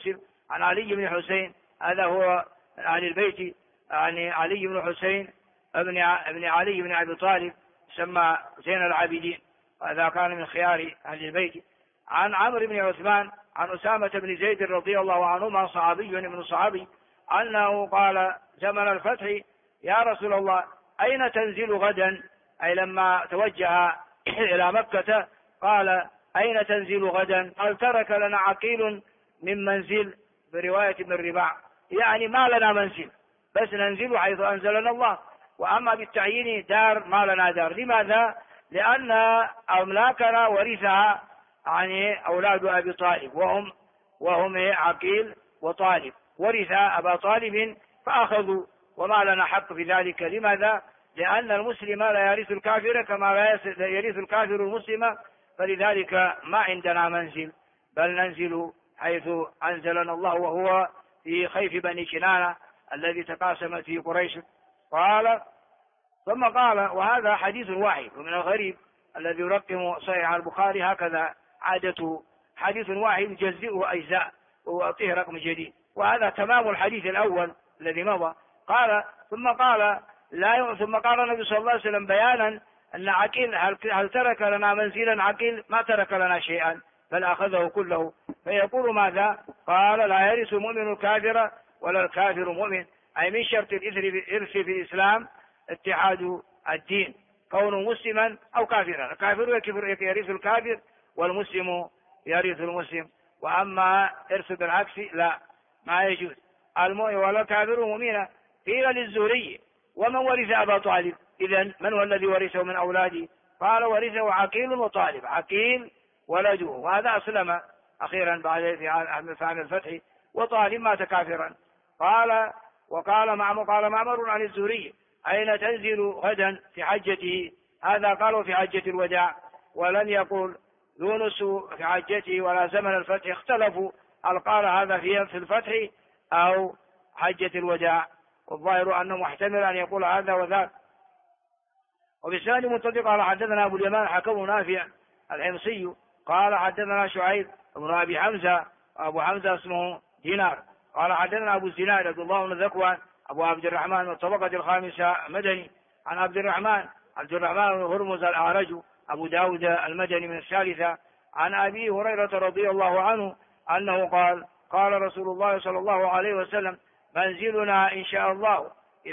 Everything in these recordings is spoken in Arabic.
مسلم عن علي بن حسين، هذا هو من أهل البيت، يعني علي بن حسين ابن علي بن أبي طالب، سمى زين العابدين، وهذا كان من خيار أهل البيت. عن عمرو بن عثمان عن أسامة بن زيد رضي الله عنهما، صحابي من الصحابي، أنه قال زمن الفتح: يا رسول الله أين تنزل غدا؟ أي لما توجه إلى مكة قال: أين تنزل غدا؟ قال: ترك لنا عقيل من منزل، برواية ابن الرباع، يعني ما لنا منزل، بس ننزل حيث أنزلنا الله، وأما بالتعيين دار ما لنا دار. لماذا؟ لأن أملاكنا ورثها يعني أولاد أبي طالب، وهم عقيل وطالب، ورث أبا طالب فأخذوا، وما لنا حق في ذلك. لماذا؟ لأن المسلم لا يرث الكافر كما لا يرث الكافر المسلم، فلذلك ما عندنا منزل، بل ننزل حيث أنزلنا الله، وهو في خيف بني كنانة الذي تقاسمت فيه قريش. قال ثم قال: وهذا حديث واحد، ومن الغريب الذي يرقم صحيح البخاري هكذا عادته، حديث واحد يجزئه أجزاء ويعطيه رقم جديد، وهذا تمام الحديث الأول الذي مضى. قال ثم قال النبي صلى الله عليه وسلم بيانا أن عقيل هل ترك لنا منزلا؟ عقيل ما ترك لنا شيئا، بل أخذه كله. فيقول ماذا؟ قال: لا يرث المؤمن الكافر ولا الكافر مؤمن، أي من شرط الإرث في الإسلام اتحاد الدين، كونه مسلما أو كافرا، الكافر يرث الكافر والمسلم يرث المسلم، وأما إرث بالعكس لا، ما يجوز. المؤمن ولا كافر مؤمنا. قيل للزهري: ومن ورث أبا طالب؟ إذن من هو الذي ورثه من أولاده؟ قال: ورثه عقيل وطالب، عقيل ولده، وهذا أسلم أخيرا بعد في عام الفتح، وطالب مات كافرا. قال معمر عن الزهري: أين تنزل غدا في حجته؟ هذا قالوا في حجة الوداع، ولم يقل يونس في حجته ولا زمن الفتح، اختلفوا هل قال هذا في الفتح أو حجة الوداع، والظاهر أنه محتمل أن يقول هذا وذاك. وبسند متفق قال: حدثنا أبو اليمان حكم نافع الحمصي قال: حدثنا شعيب بن أبي حمزة، أبو حمزة اسمه دينار، قال: حدثنا أبو الزناد عبد الله بن ذكوان أبو عبد الرحمن من الطبقة الخامسة مدني، عن عبد الرحمن بن هرمز الأعرج أبو داود المدني من الثالثة، عن أبي هريرة رضي الله عنه أنه قال: قال رسول الله صلى الله عليه وسلم: منزلنا إن شاء الله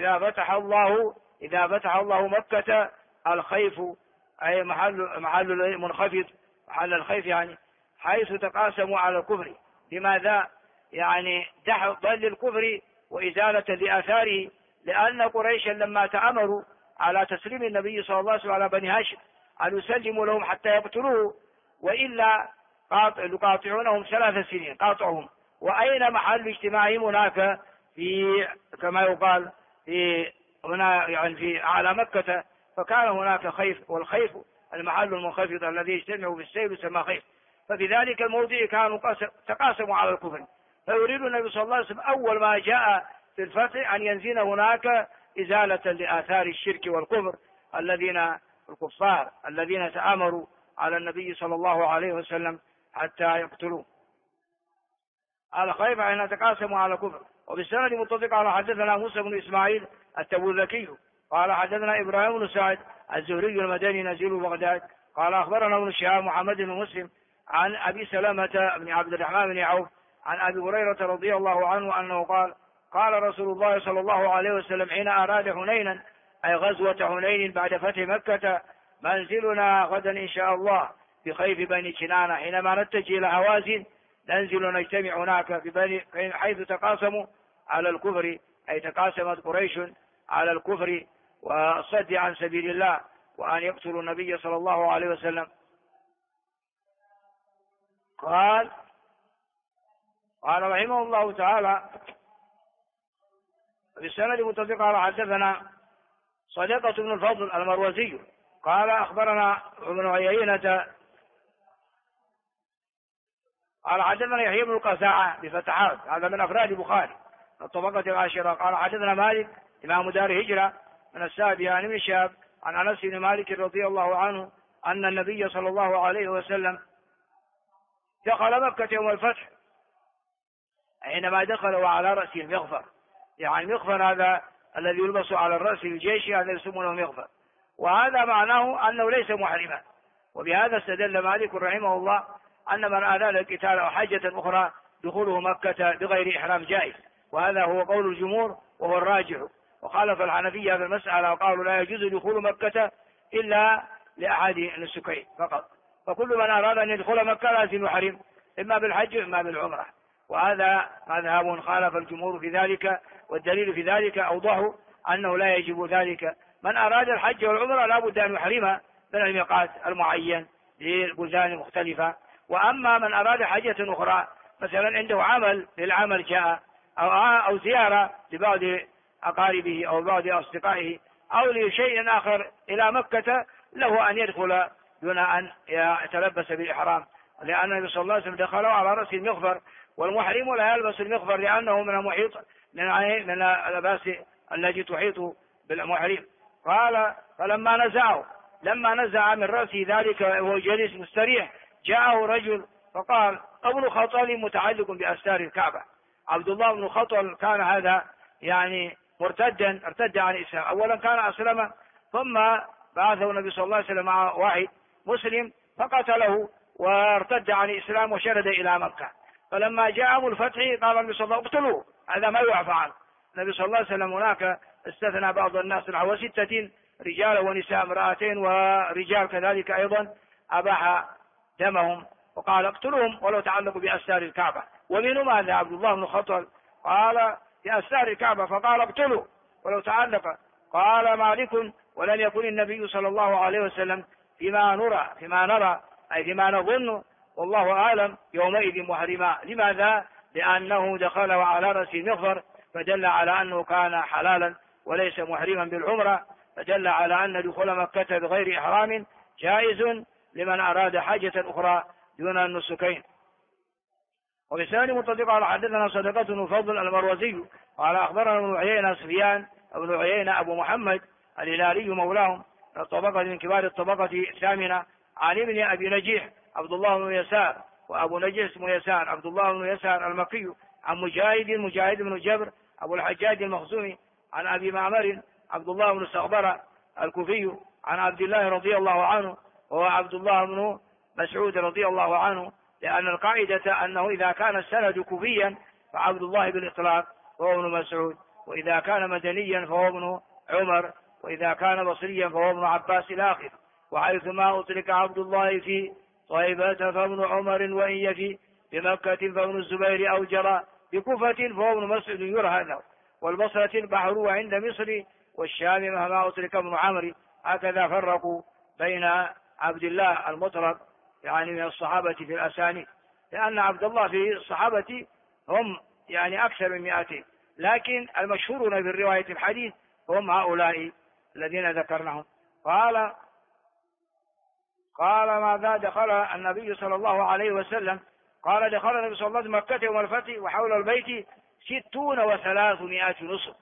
إذا فتح الله مكة الخيف، أي محل منخفض، محل الخيف يعني حيث تقاسموا على الكفر. لماذا؟ يعني ضل الكفر وإزالة لآثاره، لأن قريشا لما تأمروا على تسليم النبي صلى الله عليه وسلم على بني هاشم أن يسلموا لهم حتى يقتلوه، وإلا يقاطعونهم 3 سنين قاطعهم. وأين محل اجتماعهم؟ هناك في كما يقال في هنا يعني في أعلى مكة، فكان هناك خيف، والخيف المحل المنخفض الذي يجتمع في السيل يسمى خيف، ففي ذلك الموضع كانوا تقاسموا على الكفر. فيريد النبي صلى الله عليه وسلم أول ما جاء في الفتح أن ينزل هناك إزالة لآثار الشرك والكفر الكفار الذين تآمروا على النبي صلى الله عليه وسلم حتى يقتلوه. الخيف أن تقاسموا على كفر. وبالسند متفق على حدثنا موسى بن إسماعيل التبوذكي قال: حدثنا إبراهيم بن سعد الزهري المدني نزيل بغداد قال: أخبرنا ابن شهاب محمد بن مسلم عن أبي سلمة بن عبد الرحمن بن عوف عن أبي هريرة رضي الله عنه أنه قال: قال رسول الله صلى الله عليه وسلم حين أراد حنينا، أي غزوة حنين بعد فتح مكة: منزلنا غدا إن شاء الله بخيف بني كنانة، حينما نتجه إلى هوازن ننزل نجتمع هناك حيث تقاسموا على الكفر، أي تقاسمت قريش على الكفر والصد عن سبيل الله وأن يقتلوا النبي صلى الله عليه وسلم. قال رحمه الله تعالى: بالسند متفق على حدثنا صدقة بن الفضل المروزي قال: أخبرنا ابن عيينة قال: حدثنا يحيى بن القزاعة بفتحات، هذا من أفراد البخاري الطبقة العاشرة. قال: حدثنا مالك إمام دار هجرة من السابعة عن ابن شهاب عن أنس بن مالك رضي الله عنه أن النبي صلى الله عليه وسلم دخل مكة يوم الفتح حينما دخل وعلى رأسه المغفر، يعني المغفر هذا الذي يلبس على الرأس في الجيش هذا يسمونه مغفر، وهذا معناه أنه ليس محرما. وبهذا استدل مالك رحمه الله أن من أراد القتال أو حاجة أخرى دخوله مكة بغير إحرام جائز، وهذا هو قول الجمهور وهو الراجح. وخالف الحنفية في المسألة وقالوا لا يجوز دخول مكة إلا لأحد النسكين فقط، فكل من أراد أن يدخل مكة لازم يحرم إما بالحج وإما بالعمرة، وهذا مذهب خالف الجمهور في ذلك، والدليل في ذلك أوضح أنه لا يجب ذلك. من أراد الحج والعمرة لا بد أن يحرم من الميقات المعين للبلدان مختلفة. وأما من أراد حاجة أخرى مثلا عنده عمل للعمل جاء أو زيارة لبعض أقاربه أو بعض أصدقائه أو لشيء آخر إلى مكة، له أن يدخل دون أن يتلبس بالإحرام، لأن النبي صلى الله عليه وسلم دخله على رأس المغفر، والمحرم لا يلبس المغفر لأنه من المحيط من اللباس التي تحيط بالمحرم. قال لما نزع من رأسه ذلك وهو جالس مستريح جاءه رجل فقال ابن خطل متعلق بأستار الكعبة. عبد الله بن خطل كان هذا يعني ارتد عن الإسلام، أولا كان أسلم ثم بعثه النبي صلى الله عليه وسلم مع واحد مسلم فقتله وارتد عن الإسلام وشرد إلى مكة. فلما جاءهم الفتح قال النبي صلى الله عليه وسلم اقتلوه، هذا ما يعفى عنه. النبي صلى الله عليه وسلم هناك استثنى بعض الناس نحو 6 رجال ونساء امرأتين ورجال كذلك أيضا أباح دمهم، وقال اقتلوهم ولو تعلقوا بأستار الكعبة. ومنهم هذا عبد الله بن خطل قال بأستار الكعبة فقال اقتلوا ولو تعلق. قال مالك ولم يكن النبي صلى الله عليه وسلم فيما نرى أي فيما نظن والله أعلم يومئذ محرما. لماذا؟ لأنه دخل وعلى رأسه المغفر، فدل على أنه كان حلالا وليس محرما بالعمرة، فدل على أن دخول مكة بغير إحرام جائز لمن أراد حاجة أخرى دون النسكين. وبسند متصل قال حدثنا صدقة بن فضل المروزي قال أخبرنا ابن عيينة سفيان ابن عيينة أبو محمد الهلالي مولاهم الطبقة من كبار الطبقة الثامنة عن ابن أبي نجيح عبد الله بن يسار، وأبو نجيح اسمه يسار عبد الله بن يسار المكي، عن مجاهد بن جبر أبو الحجاج المخزومي، عن أبي معمر عبد الله بن صغبرة الكوفي، عن عبد الله رضي الله عنه وهو عبد الله بن مسعود رضي الله عنه، لأن القاعدة أنه إذا كان السند كوفيا فعبد الله بالإطلاق فهو ابن مسعود، وإذا كان مدنيا فهو ابن عمر، وإذا كان بصريا فهو ابن عباس إلى آخره. وحيثما أطلق عبد الله في طيبة فابن عمر، وإن يفي بمكة فابن الزبير أو جرى بكوفة فهو ابن مسعود يرى هذا. والبصرة البحر وعند مصر والشام مهما أطلق ابن عمرو. هكذا فرقوا بين عبد الله المطلق يعني من الصحابة في الأسانيد، لأن عبد الله في الصحابة هم يعني أكثر من 200، لكن المشهورون في رواية الحديث هم هؤلاء الذين ذكرناهم. قال ماذا دخل النبي صلى الله عليه وسلم؟ قال دخل النبي صلى الله عليه وسلم مكة يوم الفتح وحول البيت 300 نصب،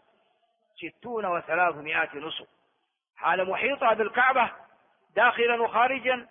300 نصب، حال محيطة بالكعبة داخلا وخارجا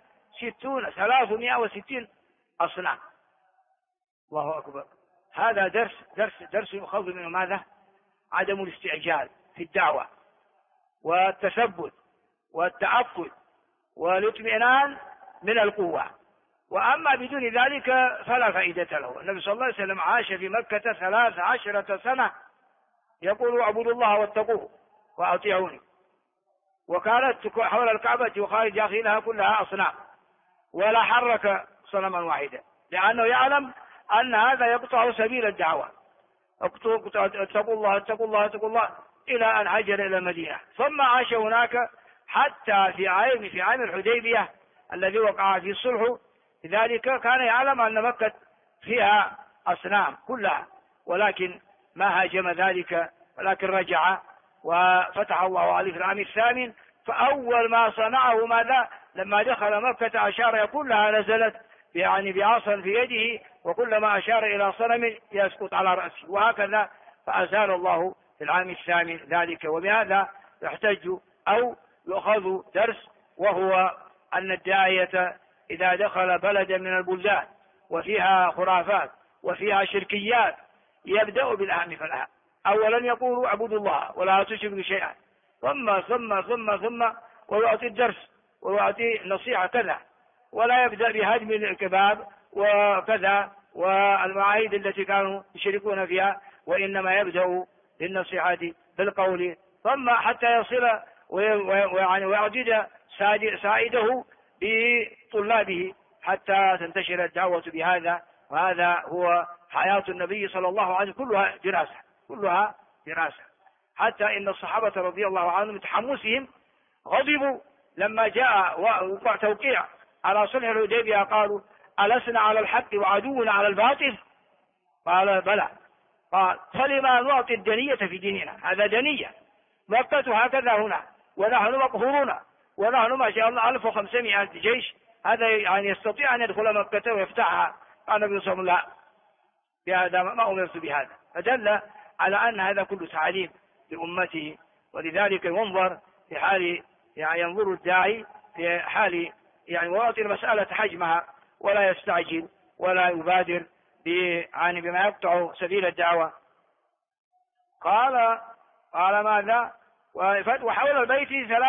360 أصنام. الله أكبر. هذا درس يؤخذ منه ماذا؟ عدم الاستعجال في الدعوة والتثبت والتعقل والاطمئنان من القوة، وأما بدون ذلك فلا فائدة له. النبي صلى الله عليه وسلم عاش في مكة 13 سنة يقول اعبدوا الله واتقوه وأطيعوني، وكانت حول الكعبة وخارج داخلها كلها أصنام، ولا حرك صنما واحدا، لأنه يعلم أن هذا يقطع سبيل الدعوة. اتقوا الله إلى أن هاجر إلى المدينة، ثم عاش هناك حتى في عام الحديبية الذي وقع في الصلح، لذلك كان يعلم أن مكة فيها أصنام كلها، ولكن ما هاجم ذلك، ولكن رجع وفتح الله عليه في العام الثامن. فأول ما صنعه ماذا؟ لما دخل مكة أشار كلها نزلت يعني بعصا في يده، وكلما أشار إلى صنم يسقط على رأسه، وهكذا فأزال الله في العام الثامن ذلك. وبهذا يحتج أو يؤخذ درس، وهو أن الداعية إذا دخل بلدا من البلدان وفيها خرافات وفيها شركيات يبدأ بالأهم فالأهم. أولا يقول اعبدوا الله ولا تشركوا شيئا، ثم ويعطي الدرس ويعطي النصيحة كذا، ولا يبدأ بهدم الكباب وكذا والمعاهد التي كانوا يشركون فيها، وإنما يبدأ بالنصيحة بالقول، ثم حتى يصل ويعدد سائده بطلابه حتى تنتشر الدعوة بهذا. وهذا هو حياة النبي صلى الله عليه وسلم، كلها دراسة. حتى إن الصحابة رضي الله عنهم بتحمسهم غضبوا لما جاء وقع توقيع على صلح الحديبية، قالوا ألسنا على الحق وعدونا على الباطل؟ قال بلى. قال فلما نعطي الدنية في ديننا؟ هذا دنية، مكة هكذا هنا، ونحن مقهورون، ونحن ما شاء الله 1500 جيش، هذا يعني يستطيع أن يدخل مكة ويفتحها. قال النبي صلى الله عليه وسلم بهذا ما أمرت بهذا، فدل على أن هذا كله تعليم لأمته. ولذلك ينظر في حال ينظر الداعي في حال ويعطي المسألة حجمها، ولا يستعجل ولا يبادر بما يقطع سبيل الدعوة. قال ماذا؟ وحول البيت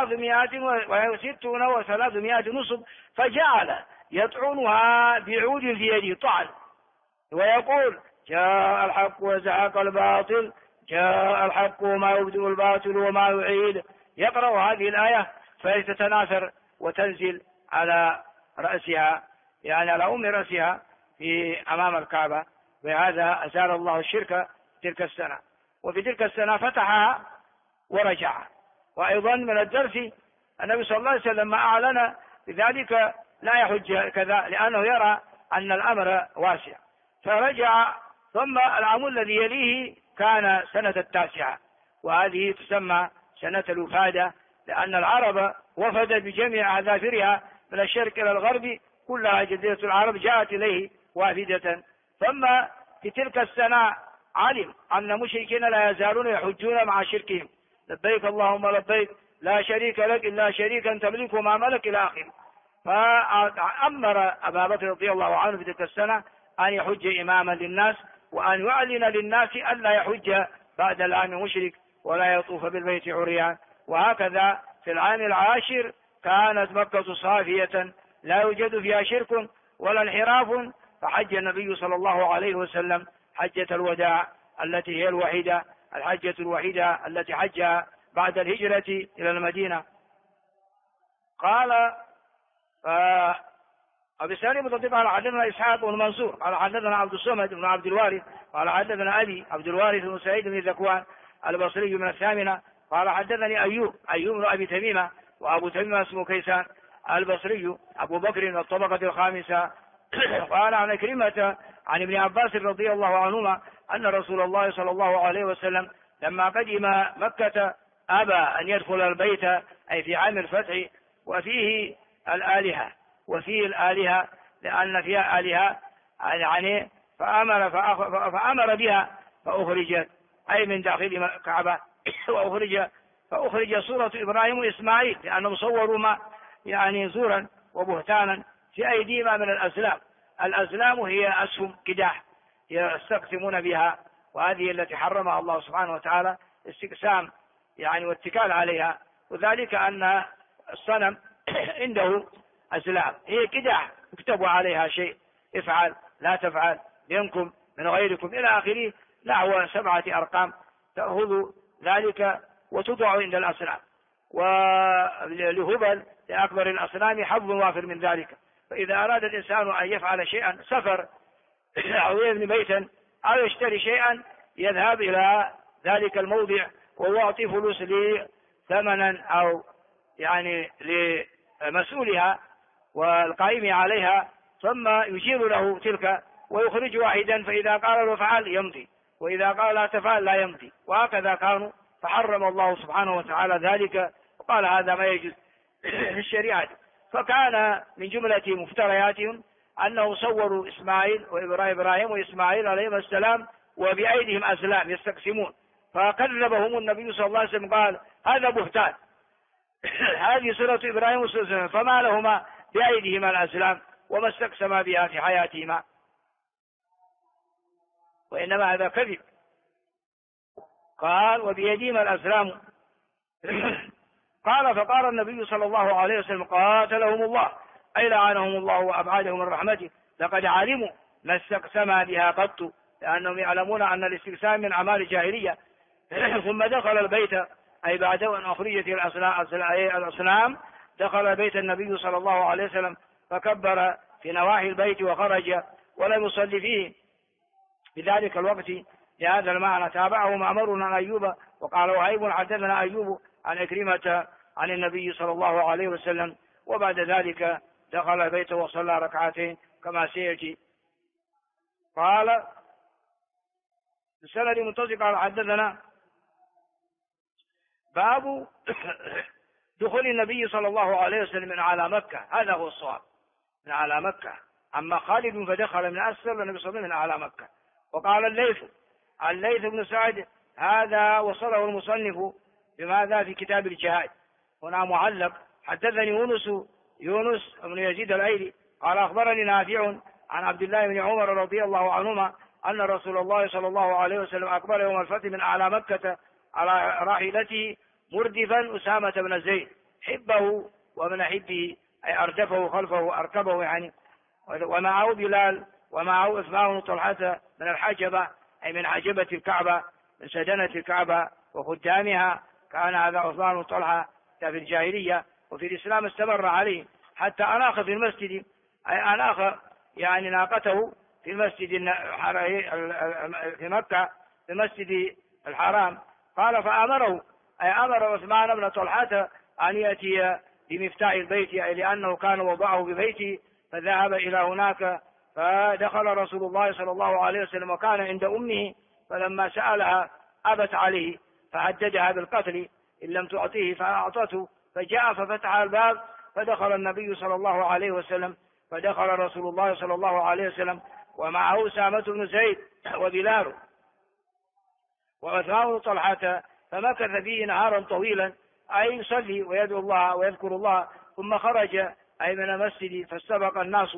360 نصب، فجعل يطعنها بعود في يده طعن، ويقول جاء الحق وزهق الباطل، جاء الحق وما يبدئ الباطل وما يعيد. يقرأ هذه الآية فتتناثر وتنزل على رأسها، على أم رأسها في أمام الكعبة. وهذا أزال الله الشرك تلك السنة، وفي تلك السنة فتحها ورجع. وأيضا من الدرس النبي صلى الله عليه وسلم ما أعلن بذلك لا يحج كذا، لأنه يرى أن الأمر واسع، فرجع. ثم العام الذي يليه كان سنة 9، وهذه تسمى سنة الوفادة، لأن العرب وفدت بجميع أظافرها من الشرق إلى الغرب، كلها جزيرة العرب جاءت إليه وافدة. ثم في تلك السنة علم أن المشركين لا يزالون يحجون مع شركهم، لبيك اللهم لبيك لا شريك لك إلا شريكا تملك ما ملك إلى آخره. فأمر أبا بكر رضي الله عنه في تلك السنة أن يحج إماما للناس، وأن يعلن للناس ألا يحج بعد العام مشرك ولا يطوف بالبيت عريان. وهكذا في العام العاشر كانت مكة صافية لا يوجد فيها شرك ولا انحراف، فحج النبي صلى الله عليه وسلم حجة الوداع التي هي الحجة الوحيدة التي حجها بعد الهجرة إلى المدينة. قال وبسند متصل قال حدثنا إسحاق بن منصور قال حدثنا عبد الصمد بن عبد الوارث قال حدثنا أبي عبد الوارث بن سعيد بن ذكوان البصري من الثامنة قال حدثني أيوب بن أبي تميمة، وأبو تميمة اسمه كيسان البصري أبو بكر من الطبقة الخامسة. قال عن كريمة عن ابن عباس رضي الله عنهما أن رسول الله صلى الله عليه وسلم لما قدم مكة أبى أن يدخل البيت، أي في عام الفتح، وفيه الآلهة لأن فيها آلهة فأمر بها فأخرجت، أي من داخل الكعبة، فأخرج صورة إبراهيم وإسماعيل، لأنهم صوروا زورا وبهتانا في أيديهما من الأزلام. الأزلام هي أسهم قداح يستقسمون بها، وهذه التي حرمها الله سبحانه وتعالى استقسام واتكال عليها، وذلك أن الصنم عنده أزلام هي قداح يكتب عليها شيء، افعل لا تفعل، منكم من غيركم إلى آخره، نحو 7 أرقام تأخذ ذلك وتضع عند الأصنام. ولهبل لأكبر الأصنام حظ وافر من ذلك، فإذا أراد الإنسان أن يفعل شيئا، سفر أو يبني بيتا أو يشتري شيئا، يذهب إلى ذلك الموضع ويعطي فلوس ثمنا أو لمسؤولها والقائم عليها، ثم يشير له تلك ويخرج واحدا، فإذا قال له فعل يمضي، وإذا قال لا تفعل لا يمضي. وهكذا كانوا، فحرم الله سبحانه وتعالى ذلك وقال هذا ما يجوز في الشريعة. فكان من جملة مفترياتهم أنه صوروا إبراهيم وإسماعيل عليهما السلام وبأيديهم أزلام يستقسمون، فكذبهم النبي صلى الله عليه وسلم قال هذا بهتان، هذه صورة إبراهيم وإسماعيل فما لهما بأيديهما الأزلام وما استقسما بها في حياتهما. وإنما هذا كذب. قال وبيديم الأسلام. قال فقال النبي صلى الله عليه وسلم قاتلهم الله أي لعنهم الله وأبعدهم من رحمته، لقد علموا ما استقسم بها قط، لأنهم يعلمون أن الاستقسام من أعمال الجاهلية. ثم دخل البيت أي بعد أن أخرجت الأصنام دخل بيت النبي صلى الله عليه وسلم فكبر في نواحي البيت وخرج ولم يصلي فيه في ذلك الوقت. لهذا المعنى تابعه معمر عن أيوب وقال وهيب حدثنا أيوب عن إكرمة عن النبي صلى الله عليه وسلم. وبعد ذلك دخل البيت وصلى ركعتين كما سيأتي. قال السند المتصل قال حدثنا باب دخول النبي صلى الله عليه وسلم من على مكة، هذا هو الصواب، من على مكة. أما خالد فدخل من أسفل والنبي صلى الله عليه وسلم من على مكة. وقال الليث بن سعد هذا وصله المصنف بماذا في كتاب الجهاد. هنا معلق حدثني يونس بن يزيد الايلي قال اخبرني نافع عن عبد الله بن عمر رضي الله عنهما ان رسول الله صلى الله عليه وسلم اقبل يوم الفتح من اعلى مكة على راحلته مردفا اسامة بن زيد حبه ومن حبه اي اردفه خلفه اركبه يعني، ومعه بلال ومعه عثمان بن طلحة من الحجبة اي من حجبة الكعبة من سدنة الكعبة وخدامها. كان هذا عثمان بن طلحة في الجاهلية وفي الإسلام استمر عليه حتى أناخ في المسجد، أي أناخ يعني ناقته في المسجد في مكة في المسجد الحرام. قال فأمره أي أمر عثمان بن طلحة أن يأتي بمفتاح البيت أي لأنه كان وضعه ببيته، فذهب إلى هناك فدخل رسول الله صلى الله عليه وسلم وكان عند أمه، فلما سألها أبت عليه فهددها بالقتل إن لم تعطيه فأعطته، فجاء ففتح الباب فدخل النبي صلى الله عليه وسلم، فدخل رسول الله صلى الله عليه وسلم ومعه أسامة بن زيد وبلال وعثمان بن طلحة، فمكث فيه نهارا طويلا أي يصلي ويدعو الله ويذكر الله، ثم خرج أي من المسجد فاستبق الناس،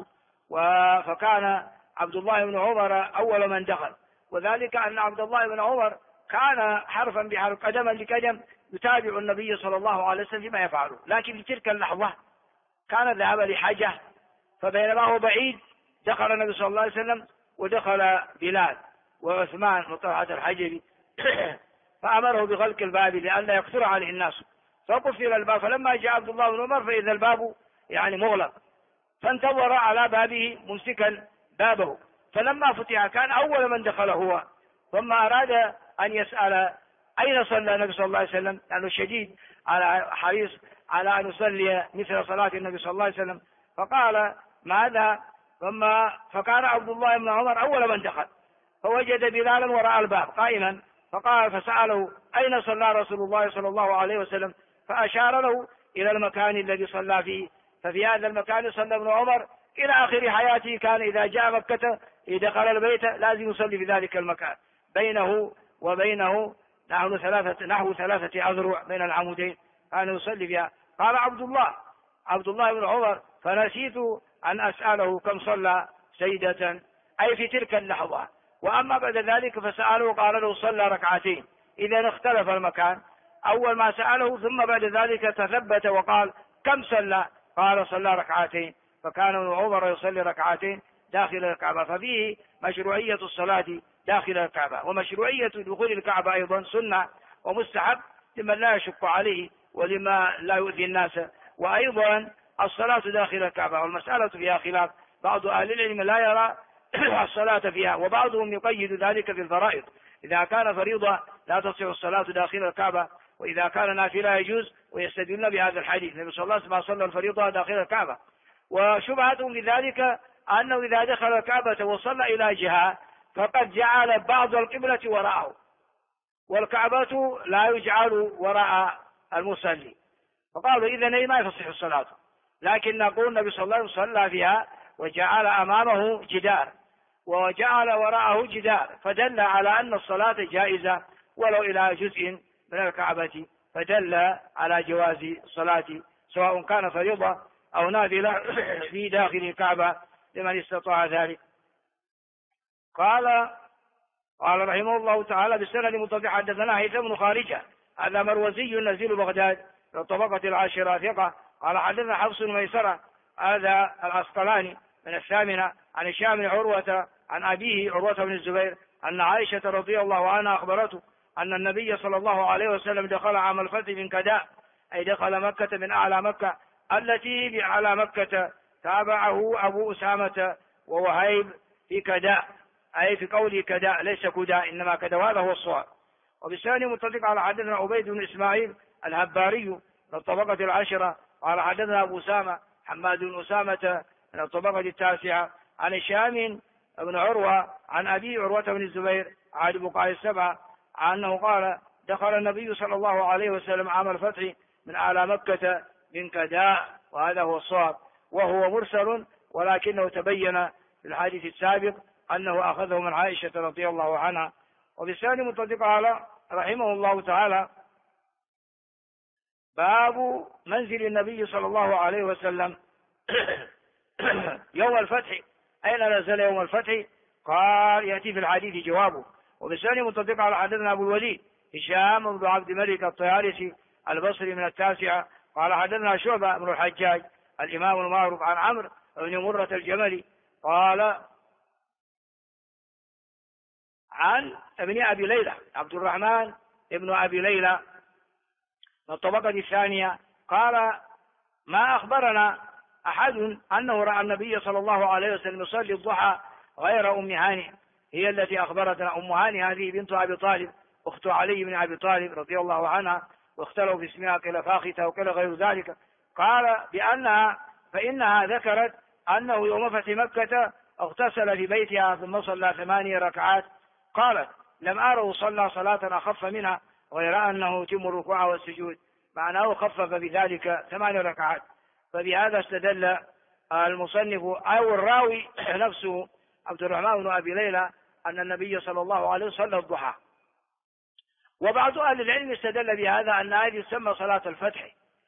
فكان عبد الله بن عمر أول من دخل، وذلك أن عبد الله بن عمر كان حرفا بحرف قدما لقدم يتابع النبي صلى الله عليه وسلم فيما يفعله، لكن في تلك اللحظة كان ذهب لحاجة، فبينما هو بعيد دخل النبي صلى الله عليه وسلم ودخل بلال وعثمان بن طلحة الحجري فأمره بغلق الباب لئلا يكثر عليه الناس، فقفل الباب، فلما جاء عبد الله بن عمر فإذا الباب يعني مغلق، فانتظر على بابه ممسكا بابه، فلما فتح كان أول من دخل هو، ثم أراد أن يسأل أين صلى النبي صلى الله عليه وسلم، لأنه شديد على حريص على أن يصلي مثل صلاة النبي صلى الله عليه وسلم، فقال ماذا؟ فكان عبد الله بن عمر أول من دخل، فوجد بلالا وراء الباب قائما، فقال فسأله أين صلى رسول الله صلى الله عليه وسلم، فأشار له إلى المكان الذي صلى فيه، ففي هذا المكان صلى ابن عمر إلى آخر حياته، كان إذا جاء مكة دخل البيت لازم يصلي في ذلك المكان، بينه وبينه نحو 3 أذرع بين العمودين كان يصلي فيها. قال عبد الله بن عمر فنسيت أن أسأله كم صلى سيدة أي في تلك اللحظة، وأما بعد ذلك فسأله قال له صلى ركعتين، إذا اختلف المكان، أول ما سأله ثم بعد ذلك تثبت وقال كم صلى؟ قال صلى ركعتين، فكان ابن عمر يصلي ركعتين داخل الكعبة، ففيه مشروعية الصلاة داخل الكعبة، ومشروعية دخول الكعبة أيضا سنة ومستحب لمن لا يشق عليه ولما لا يؤذي الناس، وأيضا الصلاة داخل الكعبة، والمسألة فيها خلاف، بعض أهل العلم لا يرى الصلاة فيها، وبعضهم يقيد ذلك في الفرائض، إذا كان فريضة لا تصح الصلاة داخل الكعبة، وإذا كان نافلة يجوز، ويستدلون بهذا الحديث النبي صلى الله عليه وسلم صلى الفريضة داخل الكعبة. وشبهتهم لذلك أنه إذا دخل الكعبة وصلى إلى جهة فقد جعل بعض القبلة وراءه، والكعبة لا يجعل وراء المصلي، فقالوا إذن ما تصح الصلاة، لكن نقول النبي صلى الله عليه وسلم صلى فيها وجعل أمامه جدار وجعل وراءه جدار، فدل على أن الصلاة جائزة ولو إلى جزء من الكعبة، فدل على جواز الصلاة سواء كان فريضة أو نافلة في داخل الكعبة لمن استطاع ذلك. قال قال رحمه الله تعالى بالسند متفق حدثنا هيثم بن خارجة هذا مروزي نزيل بغداد في الطبقة العاشرة ثقة. قال حدثنا حفص بن ميسرة هذا العسقلاني من الثامنة عن هشام بن عروة عن أبيه عروة بن الزبير أن عائشة رضي الله عنها أخبرته أن النبي صلى الله عليه وسلم دخل عام الفتح من كداء أي دخل مكة من أعلى مكة التي بأعلى مكة تابعه أبو أسامة ووهيب في كداء أي في قوله كداء ليس كداء إنما كداء وهذا هو الصواب. وبالثاني متفق على حدثنا عبيد بن إسماعيل الهباري من الطبقة العاشرة قال حدثنا أبو أسامة حماد بن أسامة من الطبقة التاسعة عن هشام بن عروة عن أبي عروة بن الزبير عاد بقاع السبعة عنه قال دخل النبي صلى الله عليه وسلم عام الفتح من أعلى مكة من كداء وهذا هو الصواب، وهو مرسل ولكنه تبين في الحديث السابق أنه أخذه من عائشة رضي الله عنها. وبالثاني متفق على رحمه الله تعالى باب منزل النبي صلى الله عليه وسلم يوم الفتح أين نزل يوم الفتح؟ قال يأتي في الحديث جوابه. وبالثاني متفق على حدثنا أبو الوليد هشام بن عبد الملك الطيالسي البصري من التاسعة قال حدثنا شعبة بن الحجاج الإمام المعروف عن عمرو بن مرة الجملي قال عن ابن أبي ليلى عبد الرحمن ابن أبي ليلى من الطبقة الثانية قال ما أخبرنا أحد أنه رأى النبي صلى الله عليه وسلم يصلي الضحى غير أم هانئ هي التي أخبرتنا. أم هانئ هذه بنت أبي طالب أخت علي بن أبي طالب رضي الله عنها واختلوا في اسمها قيل فاختة وقيل غير ذلك. قال فإنها ذكرت أنه يوم فتح مكة اغتسل في بيتها ثم صلى 8 ركعات. قالت لم أره صلى صلاة أخف منها غير أنه يتم الركوع والسجود معناه خفف بذلك 8 ركعات. فبهذا استدل المصنف أو الراوي نفسه عبد الرحمن بن أبي ليلى أن النبي صلى الله عليه وسلم صلى الضحى. وبعض أهل العلم استدل بهذا أن هذه تسمى صلاة الفتح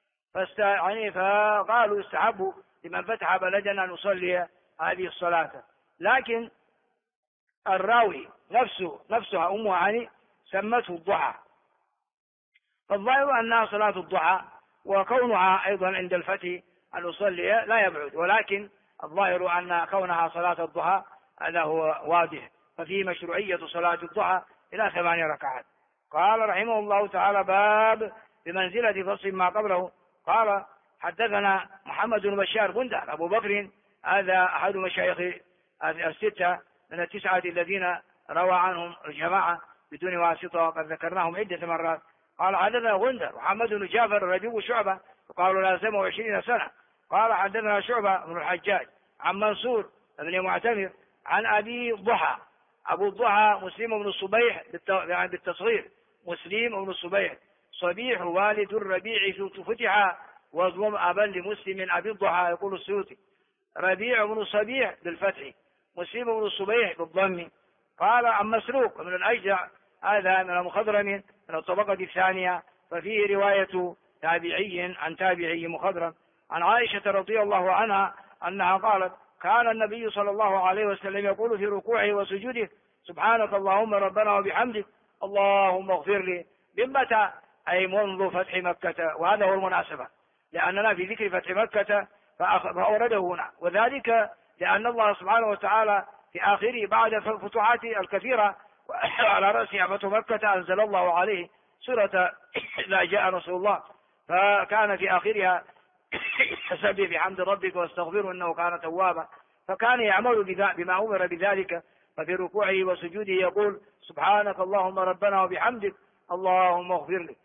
فقالوا استحبوا لمن فتح بلدنا أن يصلي هذه الصلاة. لكن الراوي نفسها أم هانئ سمته الضحى فالظاهر أنها صلاة الضحى وكونها أيضا عند الفتح أن يصلي لا يبعد، ولكن الظاهر أن كونها صلاة الضحى هذا هو واضح ففيه مشروعية صلاة الضحى إلى 8 ركعات. قال رحمه الله تعالى باب بمنزلة فصل ما قبله. قال حدثنا محمد بن بشار بندر أبو بكر هذا أحد مشايخ الستة من 9 الذين روى عنهم الجماعة بدون واسطة وقد ذكرناهم عدة مرات. قال حدثنا غندر محمد بن جعفر ربيع شعبة وقالوا لازمه 20 سنة. قال حدثنا شعبة بن الحجاج عن منصور بن معتمر عن أبي الضحى أبو الضحى مسلم بن الصبيح بالتصغير مسلم بن الصبيح صبيح والد الربيع فتح واضم أبا لمسلم أبي الضحى يقول السيوطي ربيع بن الصبيح بالفتح مسلم بن الصبيح بالضم. قال عن مسروق من الأجدع هذا من المخضرم من الطبقة الثانية ففيه رواية تابعي عن تابعي مخضرم عن عائشة رضي الله عنها أنها قالت كان النبي صلى الله عليه وسلم يقول في ركوعه وسجوده سبحانك اللهم ربنا وبحمدك اللهم اغفر لي بمتى أي منذ فتح مكة. وهذا هو المناسبة لأننا في ذكر فتح مكة فأورده هنا وذلك لأن الله سبحانه وتعالى في آخره بعد الفتوحات الكثيرة على رأسها فتح مكة أنزل الله عليه سورة لا جاء رسول الله فكان في آخرها فسبح بحمد ربك واستغفره إنه كان توابا. فكان يعمل بما أمر بذلك ففي ركوعه وسجوده يقول سبحانك اللهم ربنا وبحمدك اللهم اغفر لي.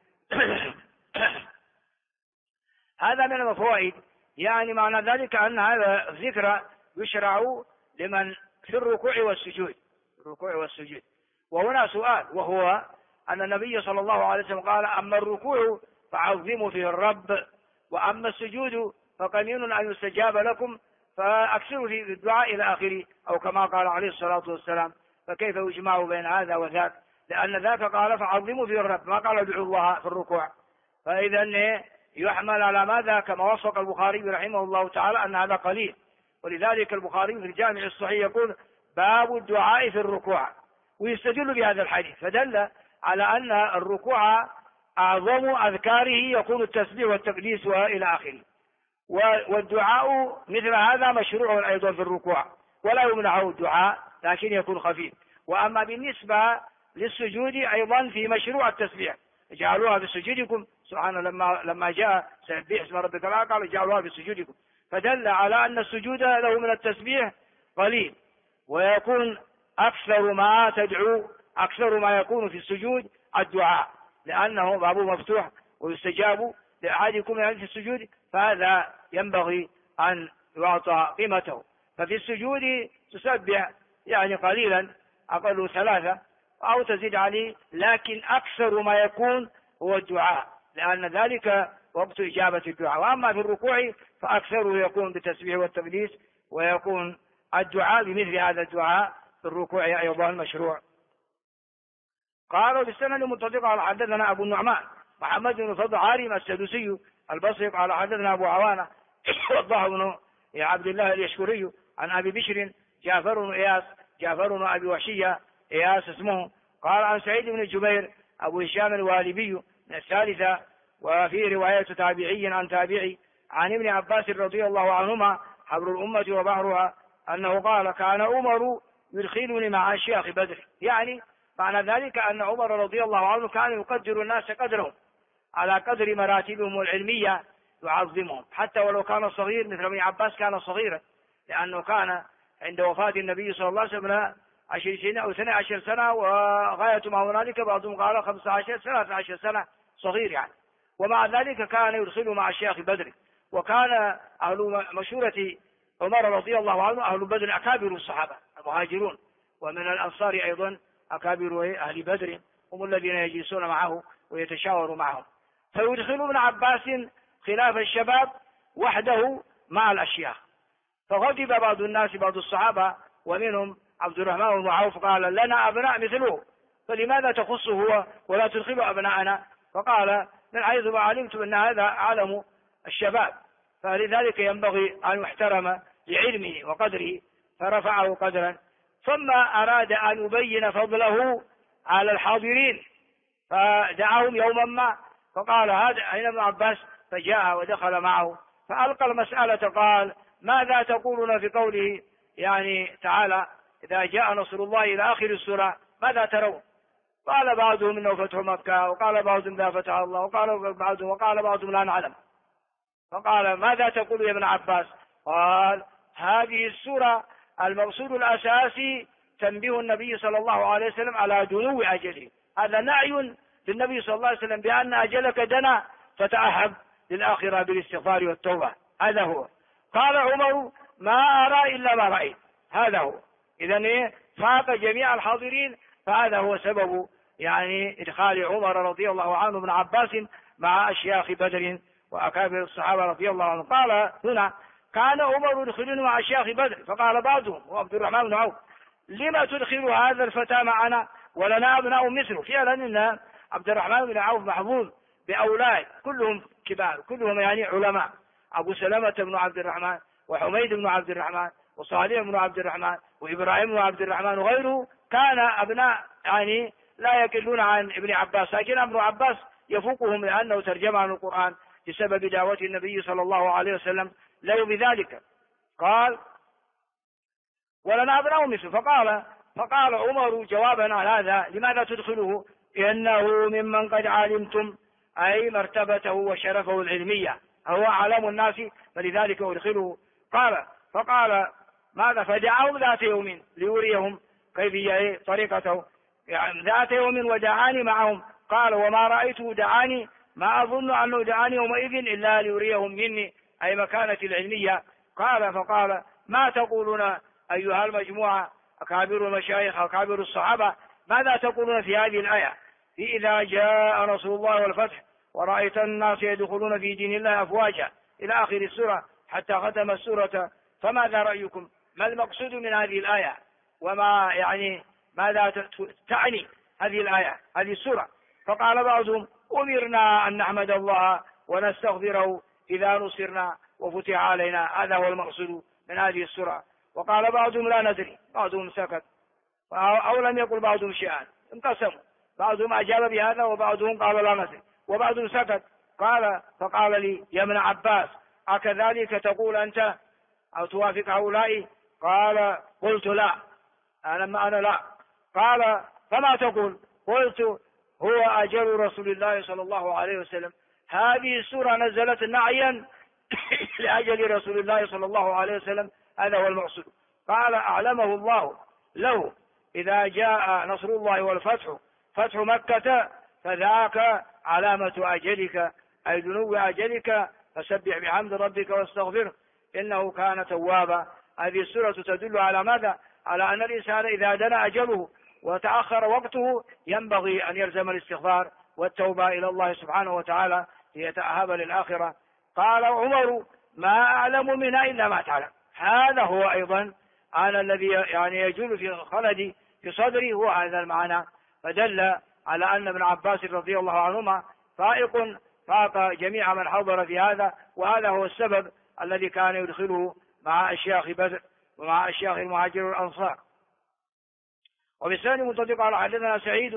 هذا من الفوائد يعني معنى ذلك أن هذا الذكر يشرع لمن في الركوع والسجود. وهنا سؤال وهو أن النبي صلى الله عليه وسلم قال أما الركوع فعظموا فيه الرب وأما السجود فقليل أن يستجاب لكم فأكثروا في الدعاء إلى آخره أو كما قال عليه الصلاة والسلام. فكيف يجمع بين هذا وذاك لأن ذاك قال فعظموا فيه الرب ما قال ادعوا الله في الركوع. فإذا يحمل على ماذا كما وصف البخاري رحمه الله تعالى أن هذا قليل. ولذلك البخاري في الجامع الصحيح يقول باب الدعاء في الركوع ويستدل بهذا الحديث، فدل على أن الركوع أعظم أذكاره يكون التسبيح والتقديس وإلى آخره. والدعاء مثل هذا مشروع أيضا في الركوع، ولا يمنعه الدعاء لكن يكون خفيف. وأما بالنسبة للسجود أيضا في مشروع التسبيح، اجعلوها في سجودكم، سبحان لما جاء سبح اسم ربك الأعلى قال اجعلوها في سجودكم، فدل على أن السجود له من التسبيح قليل، ويكون أكثر ما تدعو، أكثر ما يكون في السجود الدعاء، لأنه بابه مفتوح ويستجاب لأحدكم يعني في السجود، فهذا ينبغي أن يعطى قيمته. ففي السجود تسبح يعني قليلا، أقل 3 أو تزيد عليه، لكن أكثر ما يكون هو الدعاء، لأن ذلك وقت إجابة الدعاء. وأما في الركوع فأكثره يكون بالتسبيح والتقديس، ويكون الدعاء بمثل هذا الدعاء في الركوع أيضا مشروع. قالوا بالسند المتصل قال حدثنا أبو النعمان محمد بن فضل عارم السدوسي البصري قال حدثنا أبو عوانة وضح بن عبد الله اليشكري عن أبي بشر جعفر بن إياس جعفر بن أبي وحشية إياس اسمه قال عن سعيد بن جبير أبو هشام الوالبي من الثالثة، وفي رواية تابعي عن تابعي عن ابن عباس رضي الله عنهما حبر الأمة وبحرها أنه قال كان عمر يدخلني مع أشياخ بدر، يعني معنى ذلك أن عمر رضي الله عنه كان يقدر الناس قدرهم على قدر مراتبهم العلمية، يعظمهم حتى ولو كان صغير، مثل ابن عباس كان صغيرا، لأنه كان عند وفاة النبي صلى الله عليه وسلم 10 سنين أو 12 سنة، وغاية ما هنالك بعضهم قال 15 سنة 13 سنة، صغير يعني. ومع ذلك كان يدخل مع الشيخ بدر، وكان أهل مشورة عمر رضي الله عنه أهل بدر أكابر الصحابة المهاجرون، ومن الأنصار أيضا أكابر أهل بدر هم الذين يجلسون معه ويتشاوروا معهم. فيدخل ابن عباس خلاف الشباب وحده مع الأشياخ، فغضب بعض الناس بعض الصحابة ومنهم عبد الرحمن بن عوف قال لنا أبناء مثله فلماذا تخصه هو ولا تدخل أبناءنا؟ فقال من حيث ما علمتم أن هذا عالم الشباب، فلذلك ينبغي أن يحترم لعلمه وقدره، فرفعه قدرا. ثم أراد أن يبين فضله على الحاضرين، فدعاهم يوما ما فقال هذا أين ابن عباس؟ فجاء ودخل معه فألقى المسألة قال ماذا تقولون في قوله يعني تعالى إذا جاء نصر الله إلى آخر السورة ماذا ترون؟ قال بعضهم إنه فتح مكة، وقال بعضهم لا فتح الله، وقال بعضهم لا نعلم. فقال ماذا تقول يا ابن عباس؟ قال هذه السورة المقصود الأساسي تنبيه النبي صلى الله عليه وسلم على دنو أجله، هذا نعي للنبي صلى الله عليه وسلم بأن أجلك دنا فتأهب للآخرة بالاستغفار والتوبة، هذا هو. قال عمر ما أرى إلا ما رأيت، هذا هو. إذن فاق جميع الحاضرين، فهذا هو سبب يعني إدخال عمر رضي الله عنه ابن عباس مع أشياخ بدر وأكابر الصحابة رضي الله عنهم. قال هنا كان عمر يدخلون مع أشياخ بدر، فقال بعضهم وعبد الرحمن بن عوف لما تدخل هذا الفتى معنا ولنا أبناء مثله؟ فعلا إن عبد الرحمن بن عوف محظوظ بأولاد كلهم كبار، كلهم يعني علماء، أبو سلمة بن عبد الرحمن وحميد بن عبد الرحمن وصالح بن عبد الرحمن وإبراهيم بن عبد الرحمن وغيره، كان أبناء يعني لا يقلون عن ابن عباس، لكن ابن عباس يفوقهم لأنه ترجم عن القرآن بسبب دعوة النبي صلى الله عليه وسلم له بذلك. قال ولنا أبناء مثله. فقال عمر جوابا على هذا لماذا تدخله؟ إنه ممن قد علمتم أي مرتبته وشرفه العلمية، هو أعلم الناس فلذلك أدخله. فقال ماذا؟ فدعاهم ذات يوم ليريهم كيف طريقته، يعني ذات يوم ودعاني معهم. قال وما رأيته دعاني، ما أظن أنه دعاني يومئذ إلا ليريهم مني أي مكانة العلمية. فقال ما تقولون أيها المجموعة أكابر المشايخ أكابر الصحابة، ماذا تقولون في هذه الآية في إذا جاء نصر الله والفتح ورأيت الناس يدخلون في دين الله أفواجا إلى آخر السورة حتى ختم السورة، فماذا رأيكم؟ ما المقصود من هذه الآية؟ وما يعني ماذا تعني هذه الآية هذه السورة؟ فقال بعضهم أمرنا أن نحمد الله ونستغفره إذا نصرنا وفتح علينا، هذا هو المقصود من هذه السورة. وقال بعضهم لا ندري، بعضهم سكت. أو لم يقل بعضهم شيئا، انقسموا، بعضهم أجاب بهذا وبعضهم قال لا نثق، وبعضهم سكت. فقال لي يا ابن عباس أكذلك تقول أنت أو توافق هؤلاء؟ قلت لا، أنا لا. قال فما تقول؟ قلت هو أجل رسول الله صلى الله عليه وسلم، هذه السورة نزلت نعيا لأجل رسول الله صلى الله عليه وسلم، هذا هو المقصود. قال أعلمه الله له إذا جاء نصر الله والفتح، فتح مكة، فذاك علامة أجلك أي دنو أجلك، فسبح بحمد ربك واستغفره إنه كان توابا. هذه السورة تدل على ماذا؟ على أن الإنسان إذا دنا أجله وتأخر وقته ينبغي أن يلزم الاستغفار والتوبة إلى الله سبحانه وتعالى ليتأهب للآخرة. قال عمر ما أعلم منها إلا ما تعلم. هذا هو أيضا أنا الذي يعني يجول في خلدي في صدري هو هذا المعنى، فدل على أن ابن عباس رضي الله عنهما فاق جميع من حضر في هذا، وهذا هو السبب الذي كان يدخله مع أشياخ بدر ومع أشياخ المهاجر والأنصار. وبالثاني منطبق على حدثنا سعيد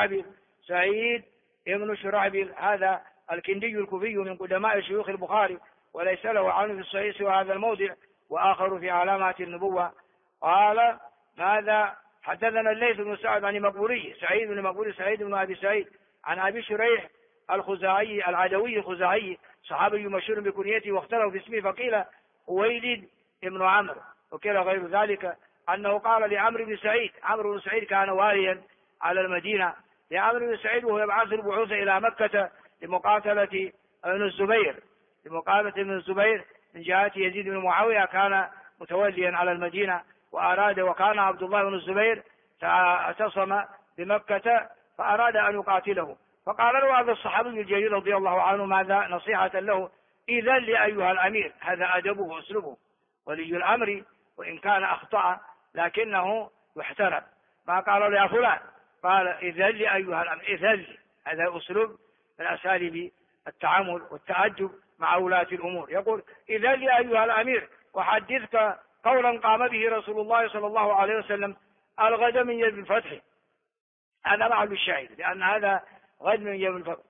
بن شرحبيل هذا الكندي الكوفي من قدماء شيوخ البخاري، وليس له عنه في الصحيح سوى هذا الموضع وآخر في علامات النبوة. قال ماذا حدثنا الليث بن سعد عن مقبوري سعيد بن أبي سعيد عن أبي شريح الخزاعي العدوي الخزاعي صحابي مشهور بكنيته، واختلفوا في اسمه، فقيل خويلد ابن عمرو، وقيل غير ذلك أنه قال لعمرو بن سعيد. عمرو بن سعيد كان واليا على المدينة، لعمرو بن سعيد وهو يبعث البعوث إلى مكة لمقاتلة ابن الزبير من جهة يزيد بن معاوية، كان متوليا على المدينة وكان عبد الله بن الزبير اعتصم بمكة فأراد أن يقاتله، فقال له هذا الصحابي الجليل رضي الله عنه ماذا نصيحة له: إذن لي أيها الأمير، هذا أدبه وأسلوبه، ولي الأمر وإن كان أخطأ لكنه يحترم، ما قال له يا فلان، قال إذن لي أيها الأمير، إذن لي. هذا أسلوب من أساليب التعامل والتأدب مع ولاة الأمور. يقول إذن لي أيها الأمير أحدثك قولا قام به رسول الله صلى الله عليه وسلم الغد من يوم الفتح. هذا محل الشاهد، لأن هذا غد من يوم الفتح.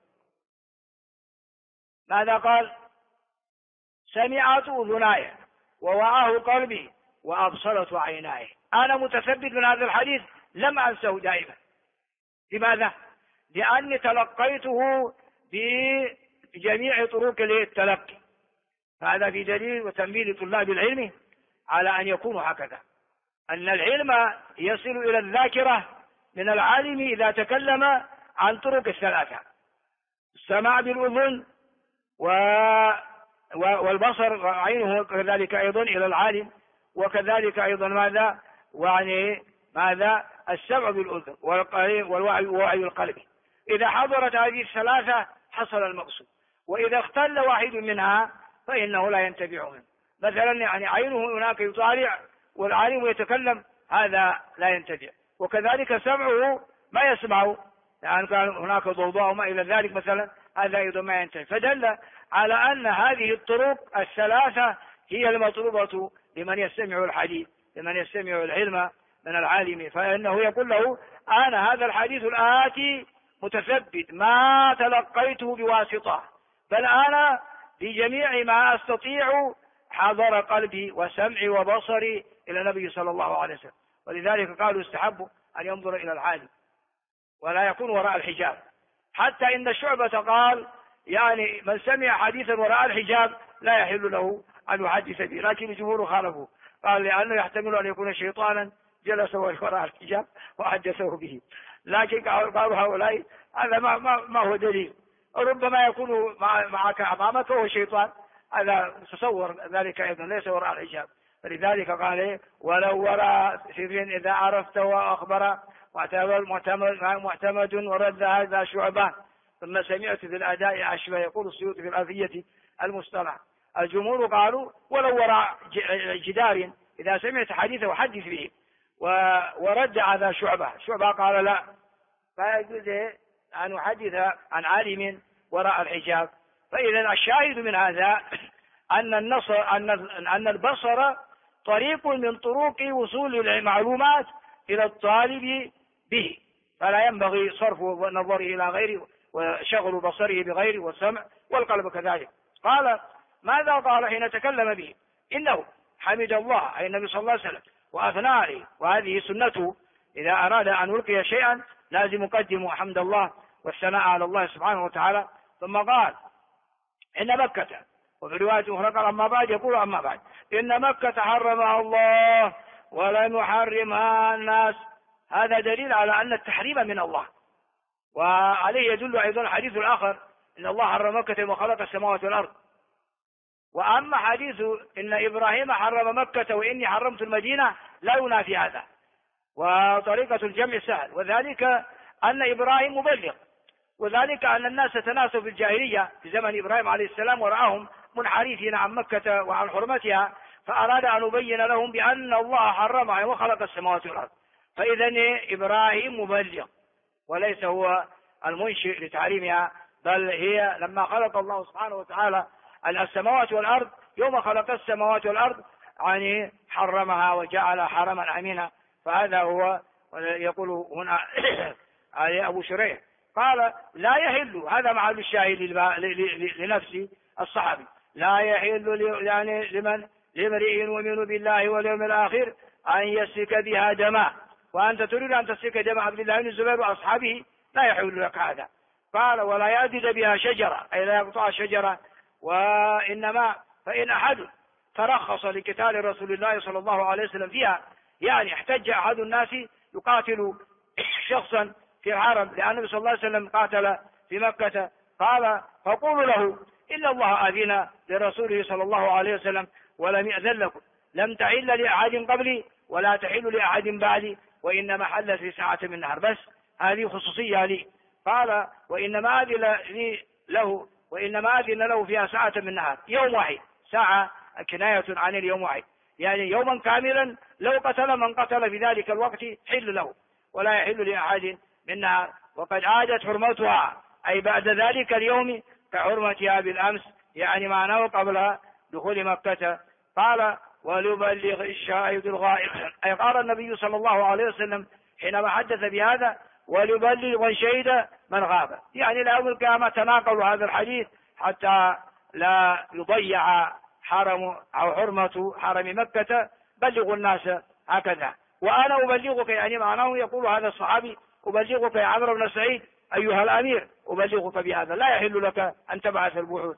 ماذا قال؟ سمعت أذناي ووعاه قلبي وأبصرت عيناي. أنا متثبت من هذا الحديث لم أنسه دائما. لماذا؟ لأني تلقيته بجميع طرق التلقي. هذا في دليل وتنبيه لطلاب العلم على أن يكونوا هكذا، أن العلم يصل إلى الذاكرة من العالم إذا تكلم عن طرق الثلاثة: السماع بالأذن والبصر وعينه، كذلك أيضا إلى العالم، وكذلك أيضا ماذا؟ ماذا؟ السمع بالأذن والوعي القلب. إذا حضرت هذه الثلاثة حصل المقصود، وإذا اختل واحد منها فإنه لا ينتفع منه. مثلا يعني عينه هناك يطالع والعالم يتكلم، هذا لا ينتفع، وكذلك سمعه ما يسمع، يعني كان هناك ضوضاء وما إلى ذلك مثلا، هذا أيضا ما ينتفع. فدل على أن هذه الطرق الثلاثة هي المطلوبة لمن يستمع الحديث، لمن يستمع العلم من العالم، فإنه يقول له أنا هذا الحديث الآتي متثبت ما تلقيته بواسطة، بل أنا بجميع ما أستطيع حضر قلبي وسمعي وبصري إلى النبي صلى الله عليه وسلم. ولذلك قالوا يستحب أن ينظر إلى العالم ولا يكون وراء الحجاب. حتى إن الشعبة قال يعني من سمع حديثا وراء الحجاب لا يحل له أن يحدث به، لكن الجمهور خالفوا، قال لأنه يحتمل أن يكون شيطانا جلس وراء الحجاب وحدثه به. لكن قالوا هؤلاء هذا ما هو دليل، ربما يكون معك أمامك وهو شيطان، هذا تصور ذلك أيضا ليس وراء الحجاب. فلذلك قال ولو وراء سر إذا عرفت وأخبر معتمد ورد هذا شعبان. ثم سمعت في الأداء أشبه، يقول السيوطي في الألفية المصطلح. الجمهور قالوا ولو وراء جدار إذا سمعت حديثه وحدث به، ورد هذا شعبة قال لا يجوز أن أحدث عن عالم وراء الحجاب. فإذا الشاهد من هذا أن البصر طريق من طرق وصول المعلومات، إلى الطالب به، فلا ينبغي صرف نظره إلى غيره وشغل بصره بغيره والسمع والقلب كذلك. قال ماذا قال حين تكلم به؟ إنه حمد الله، أي النبي صلى الله عليه وسلم، وأثنى عليه، وهذه سنته إذا أراد أن يلقي شيئا لازم يقدم حمد الله والثناء على الله سبحانه وتعالى. ثم قال إن مكة، وفي رواية أخرى قال أما بعد، يقول أما بعد إن مكة حرمها الله ولم يحرمها الناس. هذا دليل على أن التحريم من الله، وعليه يدل أيضا الحديث الآخر إن الله حرم مكة وخلق السماوات والأرض. وأما حديث إن إبراهيم حرم مكة وإني حرمت المدينة لا ينافي هذا، وطريقة الجمع سهل، وذلك أن إبراهيم مبلغ، وذلك أن الناس تناسوا في الجاهلية في زمن إبراهيم عليه السلام ورآهم منحرفين عن مكة وعن حرمتها، فأراد أن يبين لهم بأن الله حرمها وخلق السماوات والأرض. فإذا إبراهيم مبلغ وليس هو المنشئ لتحريمها، بل هي لما خلق الله سبحانه وتعالى السماوات والأرض، يوم خلق السماوات والأرض يعني حرمها وجعل حرما أمينا. فهذا هو يقول هنا أبو شريح قال لا يحل، هذا محل الشاهد لنفسي الصحابي، لا يحل يعني لامرئ يؤمن بالله واليوم الآخر أن يسفك بها دما، وأنت تريد أن تسفك دم عبد الله بن الزبير وأصحابه، لا يحل لك هذا. قال ولا يأدد بها شجرة، أي لا يقطع شجرة، وإنما فإن أحد ترخص لقتال رسول الله صلى الله عليه وسلم فيها، يعني احتج أحد الناس يقاتل شخصا في الحرم لأن النبي صلى الله عليه وسلم قاتل في مكة، قال فقولوا له إن الله أذن لرسوله صلى الله عليه وسلم ولم يأذن لكم، لم تحل لأحد قبلي ولا تحل لأحد بعدي، وإنما حلت في ساعة من النهار، بس هذه خصوصية لي. قال وإنما أذن له فيها ساعة من النهار، يوم واحد، ساعة كناية عن اليوم واحد، يعني يوما كاملا لو قتل من قتل في ذلك الوقت حل له ولا يحل لأحد منها، وقد عادت حرمتها أي بعد ذلك اليوم كحرمتها بالأمس، يعني معناه قبل دخول مكة. قال وليبلغ الشاهد الغائب، أي قال النبي صلى الله عليه وسلم حينما حدث بهذا وليبلغ من شهد من غاب، يعني لا يوم القيامة تناقلوا هذا الحديث حتى لا يضيع حرم أو حرمة حرم مكة، بلغوا الناس هكذا. وأنا أبلغك، يعني معناه يقول هذا الصحابي أبلغك يا عمرو بن سعيد أيها الأمير، أبلغك بهذا، لا يحل لك أن تبعث البعوث.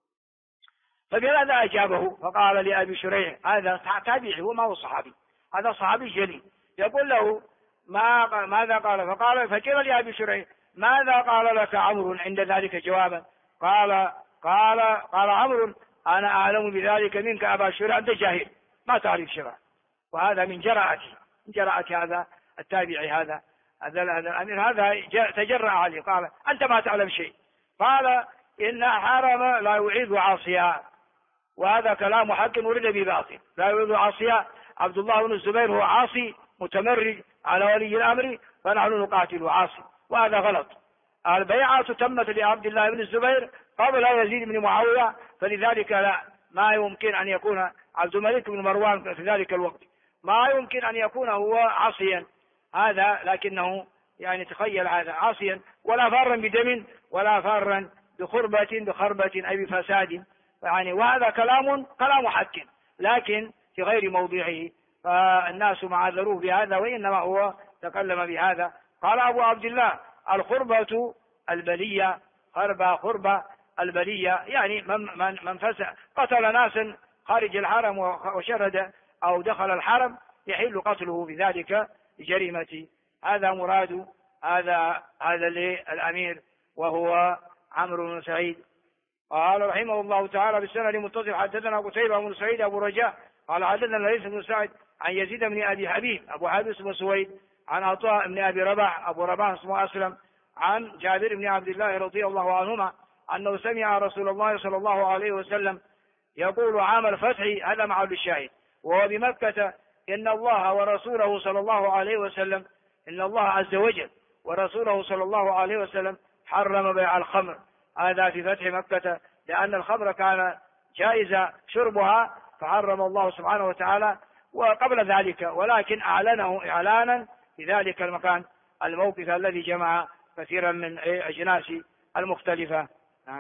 فبهذا أجابه، فقال لأبي شريح، هذا تابعي هو ما هو صحابي، هذا صحابي جليل، يقول له ماذا قال؟ فقيل لأبي شريح ماذا قال لك عمرو عند ذلك جوابا؟ قال عمرو أنا أعلم بذلك منك أبا شريح، أنت جاهل ما تعرف شرع. وهذا من جرأة هذا التابعي، هذا الأمير، هذا تجرأ عليه، قال أنت ما تعلم شيء. قال إن حرم لا يعيد عاصيا، وهذا كلام حق ورد بباطل، لا يعيد عاصيا. عبد الله بن الزبير هو عاصي متمرد على ولي الأمر، فنحن نقاتل عاصي، وهذا غلط. البيعة تمت لعبد الله بن الزبير قبل يزيد بن معاوية، فلذلك لا ما يمكن أن يكون عبد الملك بن مروان في ذلك الوقت، ما يمكن أن يكون هو عاصيا هذا، لكنه يعني تخيل هذا عاصيا ولا فارا بدم ولا فارا بخربة أي بفساد، يعني وهذا كلام حق لكن في غير موضعه، فالناس معذروه بهذا، وإنما هو تكلم بهذا. قال أبو عبد الله الخربة البلية، خربة البلية، يعني من فسق قتل ناسا خارج الحرم وشرد أو دخل الحرم يحل قتله بذلك جريمة. هذا مراد هذا للأمير وهو عمرو بن سعيد. قال رحمه الله تعالى بالسند المتصل حدثنا قتيبة بن سعيد أبو رجاء قال حدثنا ليث بن سعد عن يزيد بن أبي حبيب أبو حبيب بن سويد عن عطاء بن أبي رباح أبو رباح اسمه أسلم عن جابر بن عبد الله رضي الله عنهما أنه سمع رسول الله صلى الله عليه وسلم يقول عام الفتح، هذا محل الشاهد، وهو بمكة إن الله ورسوله صلى الله عليه وسلم، إن الله عز وجل ورسوله صلى الله عليه وسلم حرم بيع الخمر، هذا في فتح مكة، لأن الخمر كان جائز شربها فحرم الله سبحانه وتعالى وقبل ذلك، ولكن أعلنه إعلانا في ذلك المكان الموقف الذي جمع كثيرا من أجناس المختلفة. نعم.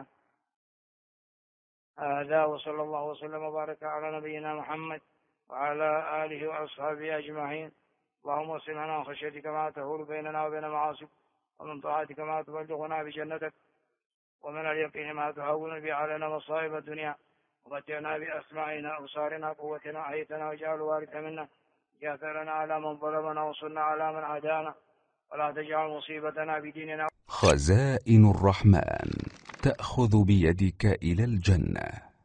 هذا وصلى الله وسلم وبارك على نبينا محمد وعلى آله وأصحابه أجمعين. اللهم اغفر لنا من خشيتك ما تهول بيننا وبين معاصيك، ومن طاعتك ما تبلغنا بجنتك، ومن اليقين ما تهون به علينا مصائب الدنيا، ومتعنا بأسماعنا أبصارنا قوتنا أحيتنا واجعل وارث منا، جاثرنا على من ظلمنا وانصرنا على من عادانا، ولا تجعل مصيبتنا بديننا. خزائن الرحمن تأخذ بيدك إلى الجنة.